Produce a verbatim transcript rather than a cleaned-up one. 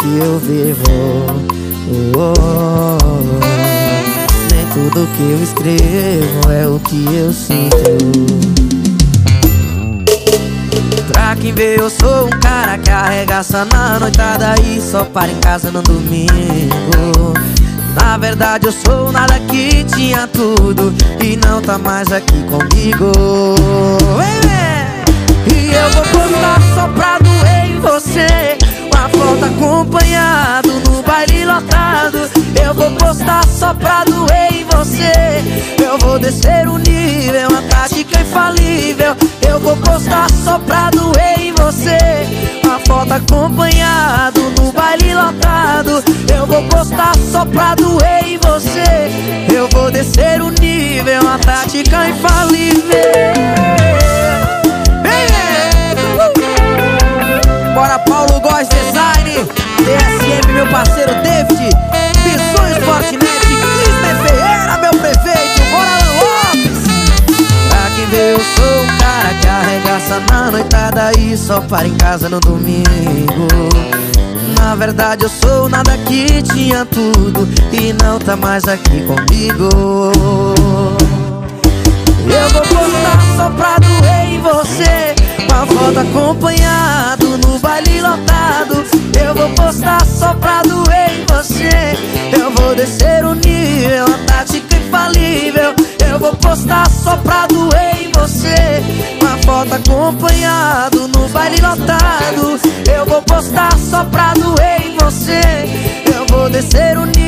que eu vivo. Oh, oh, oh. Nem tudo que eu escrevo é o que eu sinto. Pra quem vê eu sou um cara que arregaça na noitada e só para em casa no domingo. Na verdade eu sou nada que tinha tudo e não tá mais aqui comigo. E eu vou postar só pra doer em você, uma foto acompanhado no baile lotado. Eu vou postar só pra doer em você, eu vou descer o nível, uma tática infalível. Eu vou postar só pra doer em você, uma foto acompanhado no baile lotado. Eu vou postar só pra doer em você, eu vou descer o nível, uma tática infalível. Bora Paulo Góes Design, D S M meu parceiro David, Missões Fortinet, Clisner Ferreira meu prefeito, bora Alan Lopes. Pra quem vê eu sou um cara que arregaça na noitada e só para em casa no domingo. Na verdade eu sou nada que tinha tudo e não tá mais aqui comigo. Eu vou postar só pra doer em você, uma foto acompanhado no baile lotado. Eu vou postar só pra doer em você, eu vou descer o nível, uma tática infalível. Eu vou postar só pra doer em você, uma foto acompanhado no baile lotado. Eu vou postar só pra doer em você, eu vou descer o nível.